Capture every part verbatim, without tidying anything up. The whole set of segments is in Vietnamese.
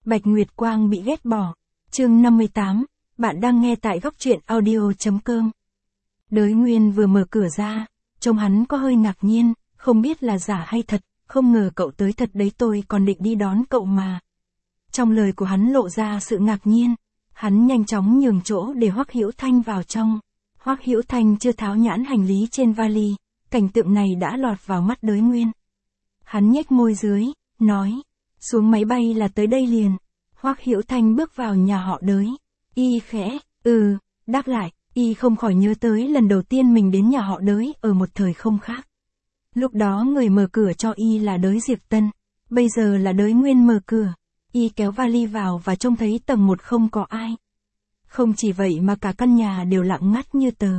Bạch Nguyệt Quang bị ghét bỏ. Chương năm mươi tám, bạn đang nghe tại góc truyện audio chấm com. Đới Nguyên vừa mở cửa ra, trông hắn có hơi ngạc nhiên, không biết là giả hay thật, không ngờ cậu tới thật đấy, tôi còn định đi đón cậu mà. Trong lời của hắn lộ ra sự ngạc nhiên, hắn nhanh chóng nhường chỗ để Hoắc Hữu Thanh vào trong. Hoắc Hữu Thanh chưa tháo nhãn hành lý trên vali, cảnh tượng này đã lọt vào mắt Đới Nguyên. Hắn nhếch môi dưới, nói, xuống máy bay là tới đây liền. Hoắc Hữu Thanh bước vào nhà họ Đới. Y khẽ, ừ, đáp lại, y không khỏi nhớ tới lần đầu tiên mình đến nhà họ Đới ở một thời không khác. Lúc đó người mở cửa cho y là Đới Diệp Tân, bây giờ là Đới Nguyên mở cửa. Y kéo vali vào và trông thấy tầng một không có ai. Không chỉ vậy mà cả căn nhà đều lặng ngắt như tờ.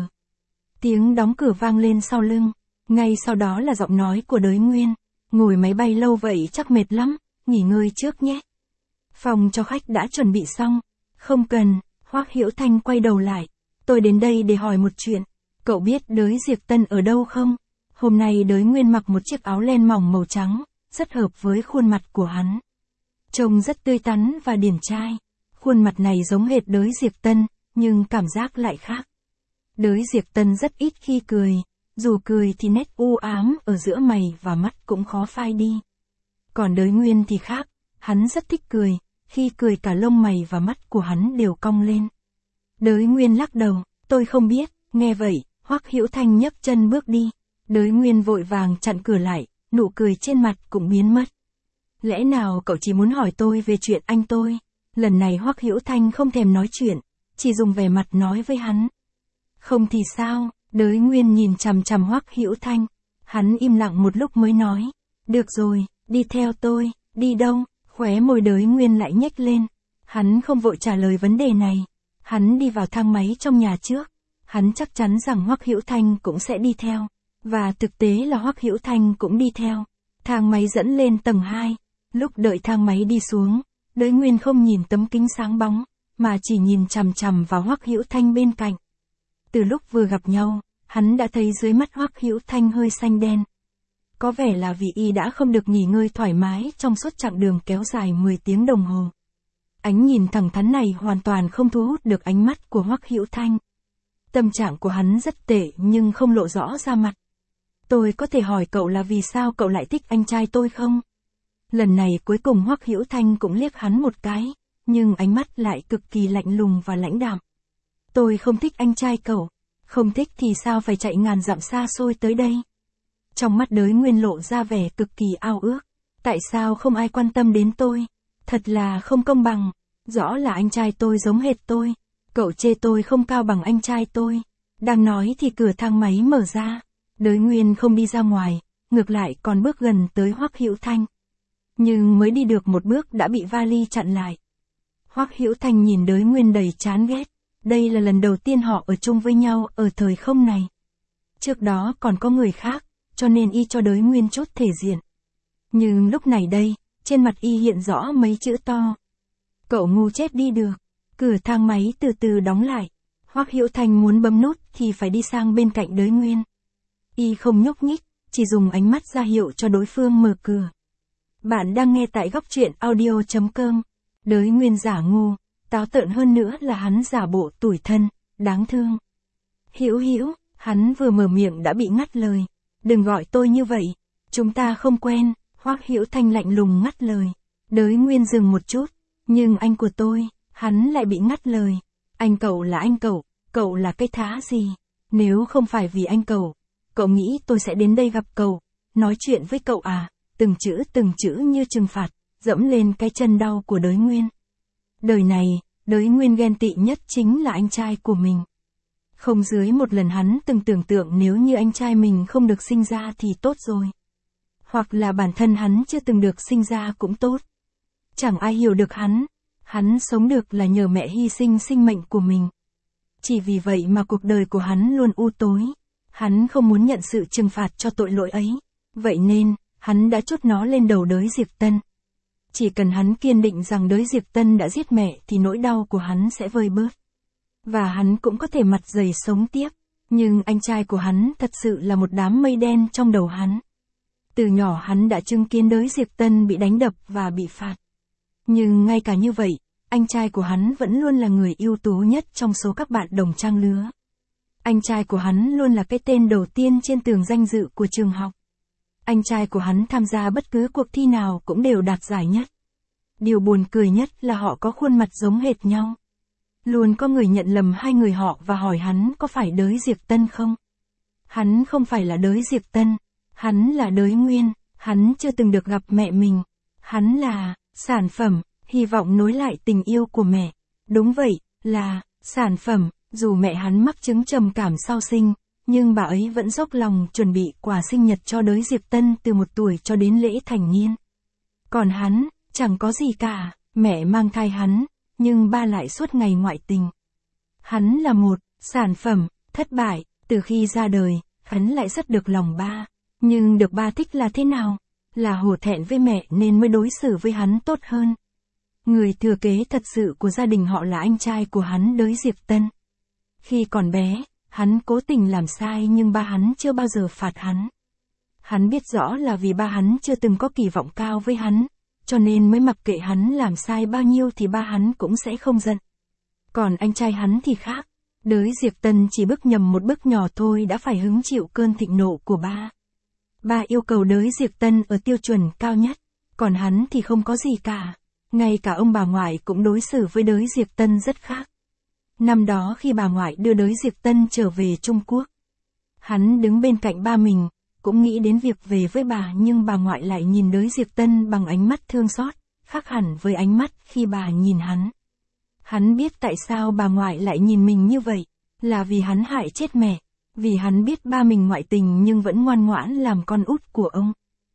Tiếng đóng cửa vang lên sau lưng, ngay sau đó là giọng nói của Đới Nguyên. Ngồi máy bay lâu vậy chắc mệt lắm, nghỉ ngơi trước nhé. Phòng cho khách đã chuẩn bị xong. Không cần, Hoắc Hữu Thanh quay đầu lại. Tôi đến đây để hỏi một chuyện. Cậu biết Đới Diệp Tân ở đâu không? Hôm nay Đới Nguyên mặc một chiếc áo len mỏng màu trắng, rất hợp với khuôn mặt của hắn. Trông rất tươi tắn và điển trai. Khuôn mặt này giống hệt Đới Diệp Tân, nhưng cảm giác lại khác. Đới Diệp Tân rất ít khi cười. Dù cười thì nét u ám ở giữa mày và mắt cũng khó phai đi. Còn Đới Nguyên thì khác, hắn rất thích cười, khi cười cả lông mày và mắt của hắn đều cong lên. Đới Nguyên lắc đầu, tôi không biết, nghe vậy, Hoắc Hữu Thanh nhấc chân bước đi. Đới Nguyên vội vàng chặn cửa lại, nụ cười trên mặt cũng biến mất. Lẽ nào cậu chỉ muốn hỏi tôi về chuyện anh tôi? Lần này Hoắc Hữu Thanh không thèm nói chuyện, chỉ dùng vẻ mặt nói với hắn. Không thì sao? Đới Nguyên nhìn chằm chằm Hoắc Hữu Thanh, hắn im lặng một lúc mới nói, được rồi, đi theo tôi. Đi đâu? Khóe môi Đới Nguyên lại nhếch lên, hắn không vội trả lời vấn đề này, hắn đi vào thang máy trong nhà trước, hắn chắc chắn rằng Hoắc Hữu Thanh cũng sẽ đi theo, và thực tế là Hoắc Hữu Thanh cũng đi theo. Thang máy dẫn lên tầng hai, lúc đợi thang máy đi xuống, Đới Nguyên không nhìn tấm kính sáng bóng, mà chỉ nhìn chằm chằm vào Hoắc Hữu Thanh bên cạnh. Từ lúc vừa gặp nhau, hắn đã thấy dưới mắt Hoắc Hữu Thanh hơi xanh đen. Có vẻ là vì y đã không được nghỉ ngơi thoải mái trong suốt chặng đường kéo dài mười tiếng đồng hồ. Ánh nhìn thẳng thắn này hoàn toàn không thu hút được ánh mắt của Hoắc Hữu Thanh. Tâm trạng của hắn rất tệ nhưng không lộ rõ ra mặt. Tôi có thể hỏi cậu là vì sao cậu lại thích anh trai tôi không? Lần này cuối cùng Hoắc Hữu Thanh cũng liếc hắn một cái, nhưng ánh mắt lại cực kỳ lạnh lùng và lãnh đạm. Tôi không thích anh trai cậu. Không thích thì sao phải chạy ngàn dặm xa xôi tới đây? Trong mắt Đới Nguyên lộ ra vẻ cực kỳ ao ước. Tại sao không ai quan tâm đến tôi? Thật là không công bằng. Rõ là anh trai tôi giống hệt tôi. Cậu chê tôi không cao bằng anh trai tôi. Đang nói thì cửa thang máy mở ra. Đới Nguyên không đi ra ngoài, ngược lại còn bước gần tới Hoắc Hữu Thanh. Nhưng mới đi được một bước đã bị vali chặn lại. Hoắc Hữu Thanh nhìn Đới Nguyên đầy chán ghét. Đây là lần đầu tiên họ ở chung với nhau ở thời không này. Trước đó còn có người khác, cho nên y cho Đới Nguyên chút thể diện. Nhưng lúc này đây, trên mặt y hiện rõ mấy chữ to. Cậu ngu chết đi được. Cửa thang máy từ từ đóng lại. Hoắc Hữu Thanh muốn bấm nút thì phải đi sang bên cạnh Đới Nguyên. Y không nhúc nhích, chỉ dùng ánh mắt ra hiệu cho đối phương mở cửa. Bạn đang nghe tại góc truyện audio chấm com. Đới Nguyên giả ngu. Táo tợn hơn nữa là hắn giả bộ tủi thân, đáng thương. Hữu Hữu, hắn vừa mở miệng đã bị ngắt lời. Đừng gọi tôi như vậy, chúng ta không quen. Hoắc Hữu Thanh lạnh lùng ngắt lời. Đới Nguyên dừng một chút, nhưng anh của tôi, hắn lại bị ngắt lời. Anh cậu là anh cậu, cậu là cái thá gì? Nếu không phải vì anh cậu, cậu nghĩ tôi sẽ đến đây gặp cậu, nói chuyện với cậu à? Từng chữ từng chữ như trừng phạt, dẫm lên cái chân đau của Đới Nguyên. Đời này, Đới Nguyên ghen tị nhất chính là anh trai của mình. Không dưới một lần hắn từng tưởng tượng nếu như anh trai mình không được sinh ra thì tốt rồi. Hoặc là bản thân hắn chưa từng được sinh ra cũng tốt. Chẳng ai hiểu được hắn. Hắn sống được là nhờ mẹ hy sinh sinh mệnh của mình. Chỉ vì vậy mà cuộc đời của hắn luôn u tối. Hắn không muốn nhận sự trừng phạt cho tội lỗi ấy. Vậy nên, hắn đã trút nó lên đầu Đới Diệp Tân. Chỉ cần hắn kiên định rằng Đới Diệp Tân đã giết mẹ thì nỗi đau của hắn sẽ vơi bớt. Và hắn cũng có thể mặt dày sống tiếp. Nhưng anh trai của hắn thật sự là một đám mây đen trong đầu hắn. Từ nhỏ hắn đã chứng kiến Đới Diệp Tân bị đánh đập và bị phạt. Nhưng ngay cả như vậy, anh trai của hắn vẫn luôn là người ưu tú nhất trong số các bạn đồng trang lứa. Anh trai của hắn luôn là cái tên đầu tiên trên tường danh dự của trường học. Anh trai của hắn tham gia bất cứ cuộc thi nào cũng đều đạt giải nhất. Điều buồn cười nhất là họ có khuôn mặt giống hệt nhau. Luôn có người nhận lầm hai người họ và hỏi hắn có phải Đới Diệp Tân không? Hắn không phải là Đới Diệp Tân, hắn là Đới Nguyên, hắn chưa từng được gặp mẹ mình. Hắn là sản phẩm, hy vọng nối lại tình yêu của mẹ. Đúng vậy, là sản phẩm, dù mẹ hắn mắc chứng trầm cảm sau sinh, nhưng bà ấy vẫn dốc lòng chuẩn bị quà sinh nhật cho Đới Diệp Tân từ một tuổi cho đến lễ thành niên. Còn hắn, chẳng có gì cả, mẹ mang thai hắn, nhưng ba lại suốt ngày ngoại tình. Hắn là một sản phẩm thất bại, từ khi ra đời, hắn lại rất được lòng ba. Nhưng được ba thích là thế nào? Là hổ thẹn với mẹ nên mới đối xử với hắn tốt hơn. Người thừa kế thật sự của gia đình họ là anh trai của hắn Đới Diệp Tân. Khi còn bé, hắn cố tình làm sai nhưng ba hắn chưa bao giờ phạt hắn. Hắn biết rõ là vì ba hắn chưa từng có kỳ vọng cao với hắn, cho nên mới mặc kệ hắn làm sai bao nhiêu thì ba hắn cũng sẽ không giận. Còn anh trai hắn thì khác. Đới Diệp Tân chỉ bước nhầm một bước nhỏ thôi đã phải hứng chịu cơn thịnh nộ của ba. Ba yêu cầu Đới Diệp Tân ở tiêu chuẩn cao nhất, còn hắn thì không có gì cả. Ngay cả ông bà ngoại cũng đối xử với Đới Diệp Tân rất khác. Năm đó khi bà ngoại đưa Đới Diệp Tân trở về Trung Quốc, hắn đứng bên cạnh ba mình, cũng nghĩ đến việc về với bà nhưng bà ngoại lại nhìn Đới Diệp Tân bằng ánh mắt thương xót, khác hẳn với ánh mắt khi bà nhìn hắn. Hắn biết tại sao bà ngoại lại nhìn mình như vậy, là vì hắn hại chết mẹ, vì hắn biết ba mình ngoại tình nhưng vẫn ngoan ngoãn làm con út của ông.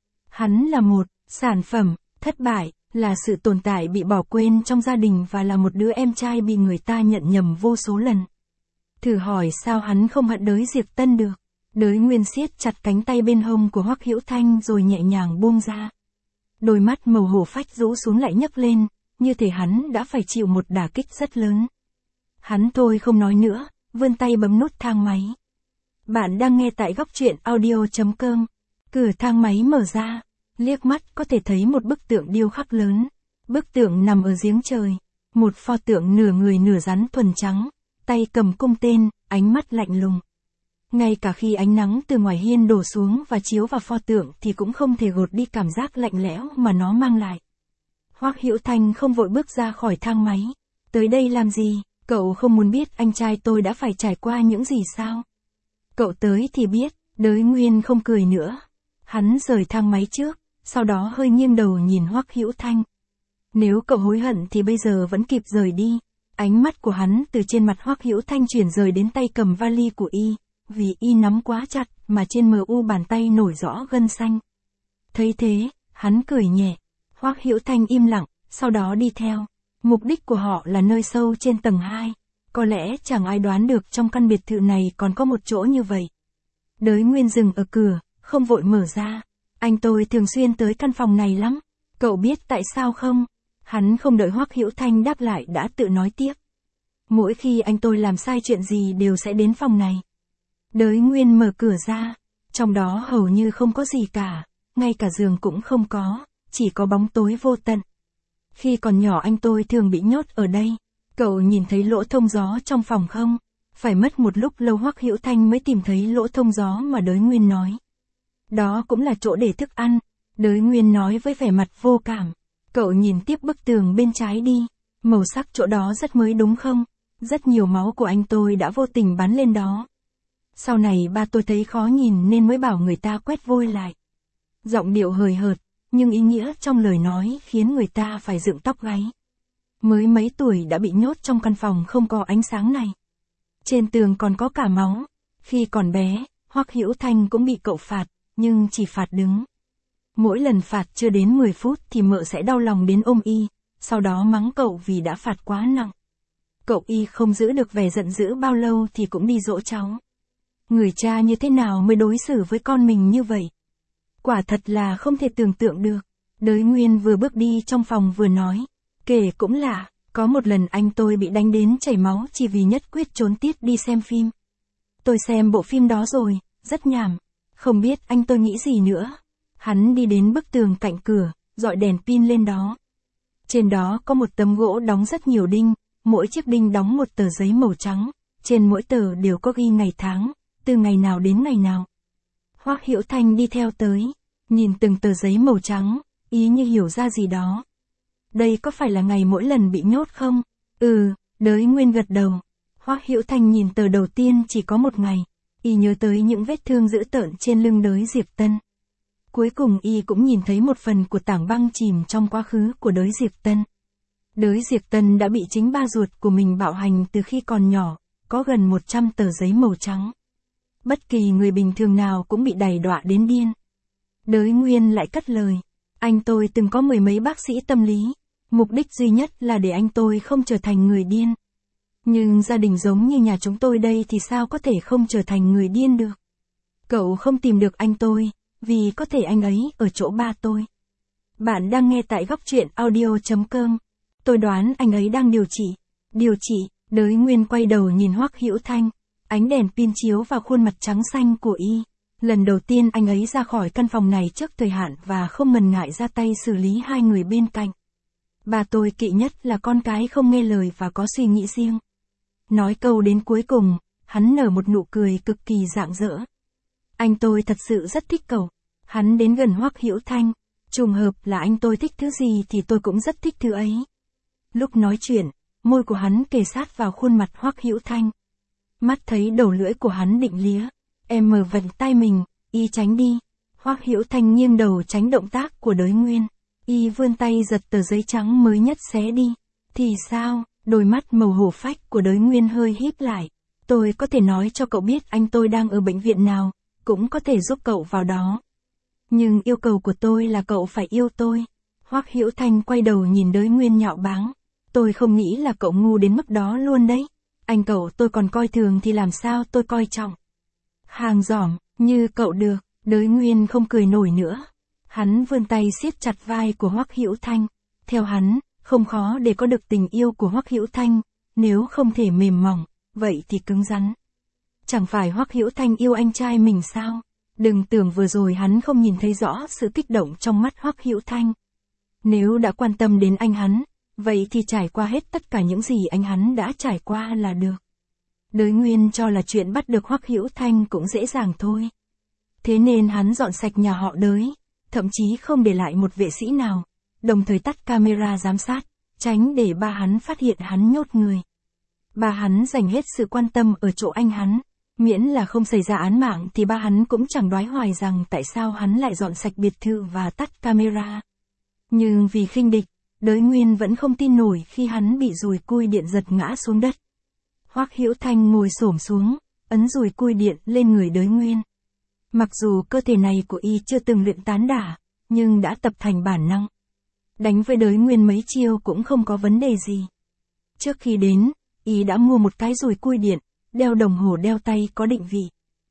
Hắn là một sản phẩm thất bại, là sự tồn tại bị bỏ quên trong gia đình và là một đứa em trai bị người ta nhận nhầm vô số lần. Thử hỏi sao hắn không hận Đới Diệp Tân được? Đới Nguyên siết chặt cánh tay bên hông của Hoắc Hữu Thanh rồi nhẹ nhàng buông ra. Đôi mắt màu hổ phách rũ xuống lại nhấc lên, như thể hắn đã phải chịu một đả kích rất lớn. Hắn thôi không nói nữa, vươn tay bấm nút thang máy. Bạn đang nghe tại góc truyện audio chấm com. Cửa thang máy mở ra, liếc mắt có thể thấy một bức tượng điêu khắc lớn. Bức tượng nằm ở giếng trời, một pho tượng nửa người nửa rắn thuần trắng, tay cầm cung tên, ánh mắt lạnh lùng. Ngay cả khi ánh nắng từ ngoài hiên đổ xuống và chiếu vào pho tượng thì cũng không thể gột đi cảm giác lạnh lẽo mà nó mang lại. Hoắc Hữu Thanh không vội bước ra khỏi thang máy. Tới đây làm gì? Cậu không muốn biết anh trai tôi đã phải trải qua những gì sao? Cậu tới thì biết. Đới Nguyên không cười nữa. Hắn rời thang máy trước, sau đó hơi nghiêng đầu nhìn Hoắc Hữu Thanh. Nếu cậu hối hận thì bây giờ vẫn kịp rời đi. Ánh mắt của hắn từ trên mặt Hoắc Hữu Thanh chuyển rời đến tay cầm vali của y, vì y nắm quá chặt mà trên mờ u bàn tay nổi rõ gân xanh. Thấy thế, hắn cười nhẹ. Hoắc Hữu Thanh im lặng, sau đó đi theo. Mục đích của họ là nơi sâu trên tầng hai. Có lẽ chẳng ai đoán được trong căn biệt thự này còn có một chỗ như vậy. Đới Nguyên dừng ở cửa, không vội mở ra. Anh tôi thường xuyên tới căn phòng này lắm. Cậu biết tại sao không? Hắn không đợi Hoắc Hữu Thanh đáp lại đã tự nói tiếp. Mỗi khi anh tôi làm sai chuyện gì đều sẽ đến phòng này. Đới Nguyên mở cửa ra. Trong đó hầu như không có gì cả. Ngay cả giường cũng không có. Chỉ có bóng tối vô tận. Khi còn nhỏ anh tôi thường bị nhốt ở đây. Cậu nhìn thấy lỗ thông gió trong phòng không? Phải mất một lúc lâu Hoắc Hữu Thanh mới tìm thấy lỗ thông gió mà Đới Nguyên nói. Đó cũng là chỗ để thức ăn. Đới Nguyên nói với vẻ mặt vô cảm. Cậu nhìn tiếp bức tường bên trái đi. Màu sắc chỗ đó rất mới đúng không? Rất nhiều máu của anh tôi đã vô tình bắn lên đó. Sau này ba tôi thấy khó nhìn nên mới bảo người ta quét vôi lại. Giọng điệu hời hợt, nhưng ý nghĩa trong lời nói khiến người ta phải dựng tóc gáy. Mới mấy tuổi đã bị nhốt trong căn phòng không có ánh sáng này. Trên tường còn có cả máu. Khi còn bé, Hoắc Hữu Thanh cũng bị cậu phạt, nhưng chỉ phạt đứng. Mỗi lần phạt chưa đến mười phút thì mợ sẽ đau lòng đến ôm y, sau đó mắng cậu vì đã phạt quá nặng. Cậu y không giữ được vẻ giận dữ bao lâu thì cũng đi dỗ cháu. Người cha như thế nào mới đối xử với con mình như vậy? Quả thật là không thể tưởng tượng được. Đới Nguyên vừa bước đi trong phòng vừa nói. Kể cũng lạ, có một lần anh tôi bị đánh đến chảy máu chỉ vì nhất quyết trốn tiết đi xem phim. Tôi xem bộ phim đó rồi, rất nhảm. Không biết anh tôi nghĩ gì nữa. Hắn đi đến bức tường cạnh cửa, dọi đèn pin lên đó. Trên đó có một tấm gỗ đóng rất nhiều đinh, mỗi chiếc đinh đóng một tờ giấy màu trắng, trên mỗi tờ đều có ghi ngày tháng, từ ngày nào đến ngày nào. Hoắc Hữu Thanh đi theo tới, nhìn từng tờ giấy màu trắng, ý như hiểu ra gì đó. Đây có phải là ngày mỗi lần bị nhốt không? Ừ, Đới Nguyên gật đầu. Hoắc Hữu Thanh nhìn tờ đầu tiên chỉ có một ngày, y nhớ tới những vết thương dữ tợn trên lưng Đới Diệp Tân. Cuối cùng y cũng nhìn thấy một phần của tảng băng chìm trong quá khứ của Đới Diệp Tân. Đới Diệp Tân đã bị chính ba ruột của mình bạo hành từ khi còn nhỏ, có gần một trăm tờ giấy màu trắng. Bất kỳ người bình thường nào cũng bị đày đọa đến điên. Đới Nguyên lại cất lời, anh tôi từng có mười mấy bác sĩ tâm lý, mục đích duy nhất là để anh tôi không trở thành người điên. Nhưng gia đình giống như nhà chúng tôi đây thì sao có thể không trở thành người điên được. Cậu không tìm được anh tôi, vì có thể anh ấy ở chỗ ba tôi. Bạn đang nghe tại góc truyện audio chấm com. Tôi đoán anh ấy đang điều trị. Điều trị, Đới Nguyên quay đầu nhìn Hoắc Hữu Thanh. Ánh đèn pin chiếu vào khuôn mặt trắng xanh của y. Lần đầu tiên anh ấy ra khỏi căn phòng này trước thời hạn và không ngần ngại ra tay xử lý hai người bên cạnh. Bà tôi kỵ nhất là con cái không nghe lời và có suy nghĩ riêng. Nói câu đến cuối cùng, hắn nở một nụ cười cực kỳ rạng rỡ. Anh tôi thật sự rất thích cậu. Hắn đến gần Hoắc Hữu Thanh. Trùng hợp là anh tôi thích thứ gì thì tôi cũng rất thích thứ ấy. Lúc nói chuyện, môi của hắn kề sát vào khuôn mặt Hoắc Hữu Thanh. Mắt thấy đầu lưỡi của hắn định lía. Em mở vặn tay mình, y tránh đi. Hoắc Hữu Thanh nghiêng đầu tránh động tác của Đới Nguyên. Y vươn tay giật tờ giấy trắng mới nhất xé đi. Thì sao? Đôi mắt màu hổ phách của Đới Nguyên hơi híp lại. Tôi có thể nói cho cậu biết anh tôi đang ở bệnh viện nào, cũng có thể giúp cậu vào đó. Nhưng yêu cầu của tôi là cậu phải yêu tôi. Hoắc Hữu Thanh quay đầu nhìn Đới Nguyên nhạo báng. Tôi không nghĩ là cậu ngu đến mức đó luôn đấy. Anh cậu tôi còn coi thường thì làm sao tôi coi trọng. Hàng giỏm, như cậu được, Đới Nguyên không cười nổi nữa. Hắn vươn tay siết chặt vai của Hoắc Hữu Thanh. Theo hắn, không khó để có được tình yêu của Hoắc Hữu Thanh, nếu không thể mềm mỏng, vậy thì cứng rắn. Chẳng phải Hoắc Hữu Thanh yêu anh trai mình sao? Đừng tưởng vừa rồi hắn không nhìn thấy rõ sự kích động trong mắt Hoắc Hữu Thanh. Nếu đã quan tâm đến anh hắn, vậy thì trải qua hết tất cả những gì anh hắn đã trải qua là được. Đới Nguyên cho là chuyện bắt được Hoắc Hữu Thanh cũng dễ dàng thôi. Thế nên hắn dọn sạch nhà họ Đới, thậm chí không để lại một vệ sĩ nào, đồng thời tắt camera giám sát, tránh để ba hắn phát hiện hắn nhốt người. Ba hắn dành hết sự quan tâm ở chỗ anh hắn, miễn là không xảy ra án mạng thì ba hắn cũng chẳng đoái hoài rằng tại sao hắn lại dọn sạch biệt thự và tắt camera. Nhưng vì khinh địch, Đới Nguyên vẫn không tin nổi khi hắn bị dùi cui điện giật ngã xuống đất. Hoắc Hữu Thanh ngồi xổm xuống, ấn dùi cui điện lên người Đới Nguyên. Mặc dù cơ thể này của y chưa từng luyện tán đả, nhưng đã tập thành bản năng. Đánh với Đới Nguyên mấy chiêu cũng không có vấn đề gì. Trước khi đến, y đã mua một cái dùi cui điện, đeo đồng hồ đeo tay có định vị.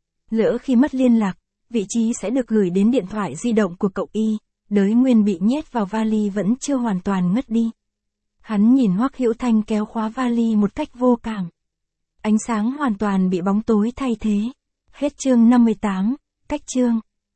Lỡ khi mất liên lạc, vị trí sẽ được gửi đến điện thoại di động của cậu y. Đới Nguyên bị nhét vào vali vẫn chưa hoàn toàn ngất đi. Hắn nhìn Hoắc Hữu Thanh kéo khóa vali một cách vô cảm. Ánh sáng hoàn toàn bị bóng tối thay thế. Hết chương năm mươi tám, cách chương.